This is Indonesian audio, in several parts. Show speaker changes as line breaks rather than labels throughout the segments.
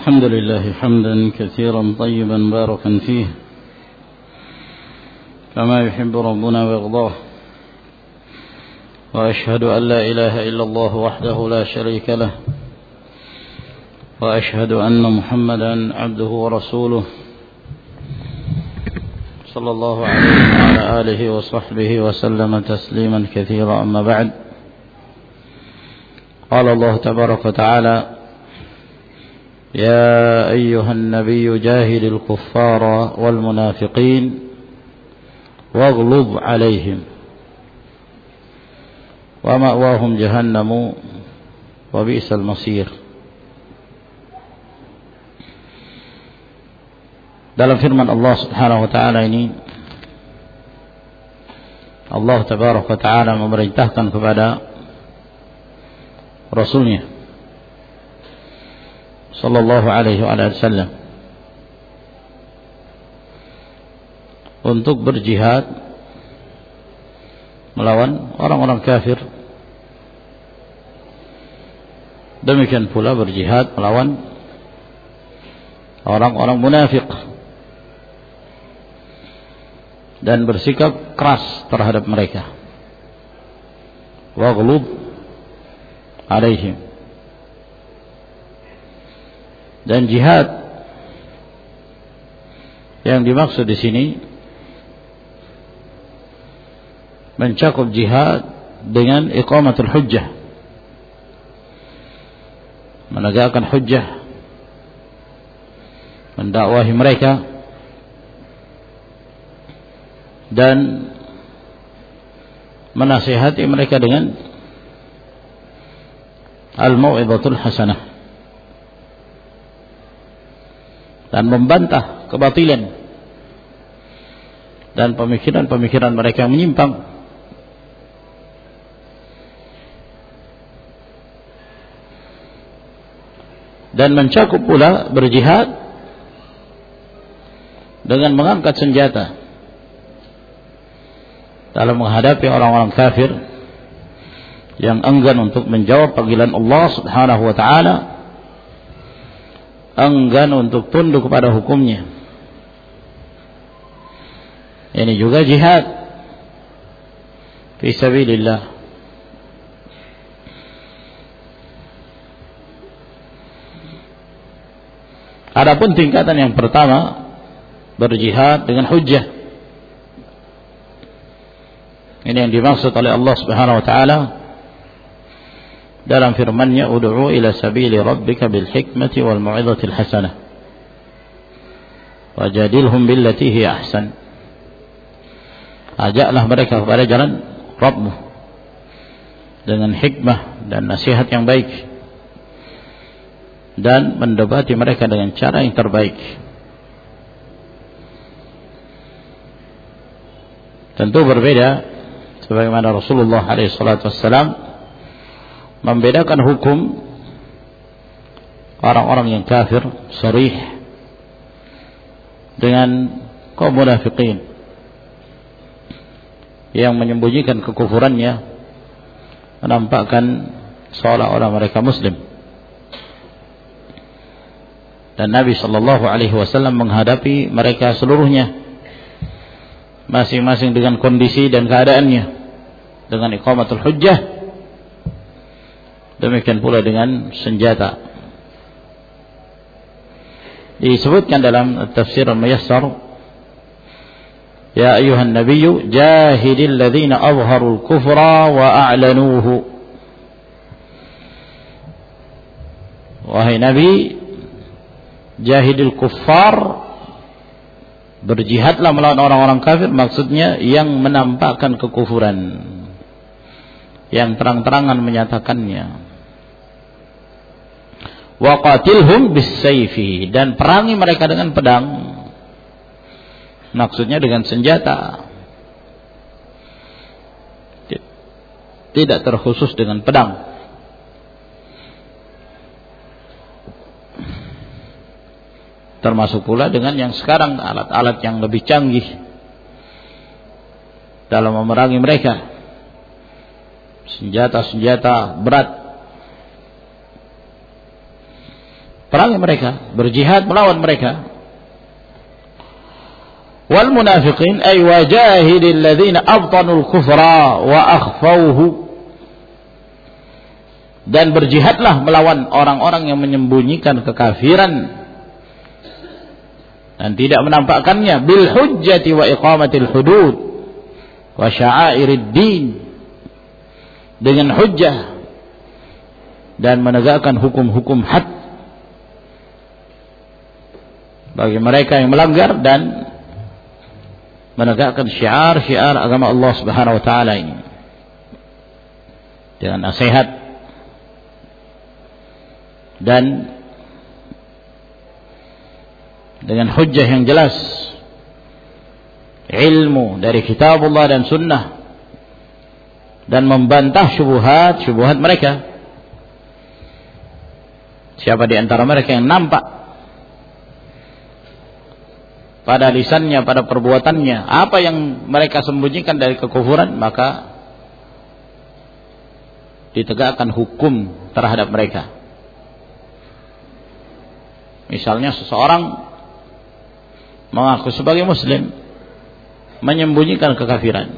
الحمد لله حمدا كثيرا طيبا باركا فيه كما يحب ربنا ويرضاه وأشهد أن لا إله إلا الله وحده لا شريك له وأشهد أن محمدا عبده ورسوله صلى الله عليه وعلى آله وصحبه وسلم تسليما كثيرا أما بعد قال الله تبارك وتعالى يا أيها النبي جاهد الكفار والمنافقين واغلظ عليهم ومأواهم جهنم وبئس المصير. Dalam firman Allah Subhanahu wa taala ini, Allah Tabaraka wa taala memerintahkan kepada Rasulnya sallallahu alaihi wasallam untuk berjihad melawan orang-orang kafir. Demikian pula berjihad melawan orang-orang munafik dan bersikap keras terhadap mereka. Waghlub alaihim. Dan jihad yang dimaksud di sini mencakup jihad dengan iqamatul hujjah, menegakkan hujjah, mendakwahi mereka dan menasihati mereka dengan al-mau'izatul hasanah dan membantah kebatilan dan pemikiran-pemikiran mereka yang menyimpang. Dan mencakup pula berjihad dengan mengangkat senjata dalam menghadapi orang-orang kafir yang enggan untuk menjawab panggilan Allah Subhanahu wa taala, enggan untuk tunduk kepada hukumnya. Ini juga jihad fi sabilillah. Adapun tingkatan yang pertama, berjihad dengan hujjah. Ini yang dimaksud oleh Allah Subhanahu wa taala dalam firman-Nya, ud'u ila sabili rabbika bil hikmati wal mau'izatil hasanah wajadilhum billati hiya ahsan. Ajaklah mereka kepada jalan Rabbmu dengan hikmah dan nasihat yang baik, dan mendebati mereka dengan cara yang terbaik. Tentu berbeda, sebagaimana Rasulullah SAW membedakan hukum orang-orang yang kafir sharih dengan kaum munafiqin yang menyembunyikan kekufurannya, menampakkan seolah-olah mereka muslim. Dan Nabi SAW menghadapi mereka seluruhnya, masing-masing dengan kondisi dan keadaannya, dengan iqamatul hujjah, demikian pula dengan senjata. Disebutkan dalam tafsir al-Muyassar, ya ayuhan nabiyyu jahidil ladzina azharul kufra wa a'lanuhu. Wahai Nabi, jahidil kuffar, berjihadlah melawan orang-orang kafir, maksudnya yang menampakkan kekufuran, yang terang-terangan menyatakannya. Wa qatilhum bis-sayfi, dan perangi mereka dengan pedang, maksudnya dengan senjata, tidak terkhusus dengan pedang. Termasuk pula dengan yang sekarang, alat-alat yang lebih canggih dalam memerangi mereka, senjata-senjata berat perangi mereka, berjihad melawan mereka. Wal munafiqin ay wajahidil ladzina abtanul kufra wa akhfawhu, dan berjihadlah melawan orang-orang yang menyembunyikan kekafiran dan tidak menampakkannya, bil hujjati wa iqamatil hudud wa sya'airid din, dengan hujjah dan menegakkan hukum-hukum had bagi mereka yang melanggar, dan menegakkan syiar-syiar agama Allah Subhanahu wa taala ini dengan nasihat dan dengan hujjah yang jelas, ilmu dari kitabullah dan sunnah, dan membantah syubhat mereka. Siapa di antara mereka yang nampak pada lisannya, pada perbuatannya apa yang mereka sembunyikan dari kekufuran, maka ditegakkan hukum terhadap mereka. Misalnya seseorang mengaku sebagai muslim, menyembunyikan kekafiran,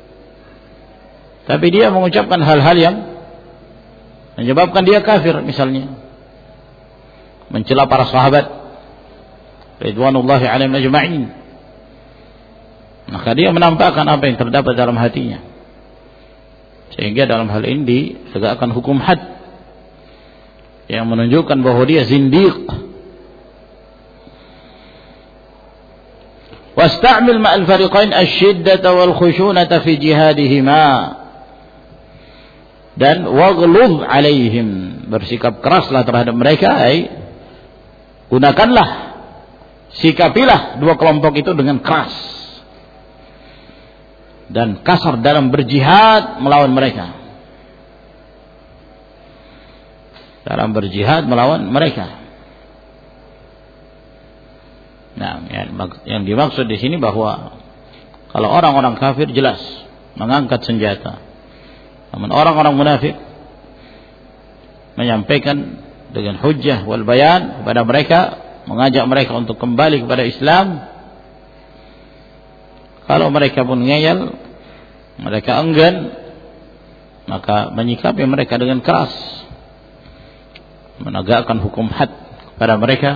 tapi dia mengucapkan hal-hal yang menyebabkan dia kafir, misalnya mencela para sahabat ridwanullahi alaihim ajma'in, maka dia menampakkan apa yang terdapat dalam hatinya, sehingga dalam hal ini ditegakkan hukum had yang menunjukkan bahwa dia zindiq. Wasta'mil ma'al fariqain asy-syiddata wal khusyunata fi jihadihima, dan waghluz alaihim, bersikap keraslah terhadap mereka, gunakanlah, sikapilah dua kelompok itu dengan keras dan kasar dalam berjihad melawan mereka, Nah, yang dimaksud di sini bahwa kalau orang-orang kafir jelas mengangkat senjata, namun orang-orang munafik menyampaikan dengan hujjah wal bayan kepada mereka, mengajak mereka untuk kembali kepada Islam. Kalau mereka pun ngeyel, mereka enggan, maka menyikapi mereka dengan keras, menegakkan hukum had kepada mereka.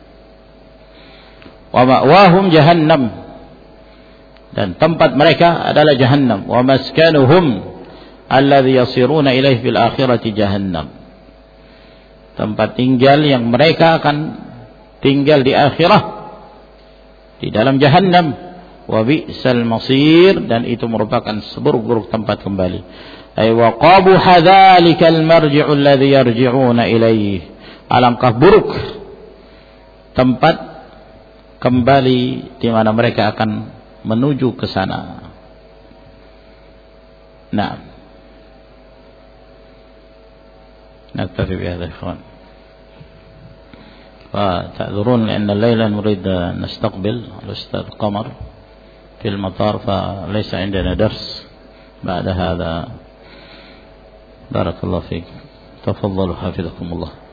Wa ma'wahum jahannam, dan tempat mereka adalah jahannam. Wa maskanuhum alladhi yasiruna ilaihi fil akhirati jahannam, tempat tinggal yang mereka akan tinggal di akhirah di dalam jahannam. Wa bi'sal masir, dan itu merupakan seburuk-buruk tempat kembali. Ay wa qabuha dzalikal marji'u alladhi yarji'una ilaihi, alangkah buruk tempat kembali di mana mereka akan menuju ke sana. Nah, naktafi bihadza ikhwan. فتعذرون لأن الليلة نريد نستقبل الأستاذ قمر في المطار، فليس عندنا درس بعد هذا. بارك الله فيك، تفضلوا حفظكم الله.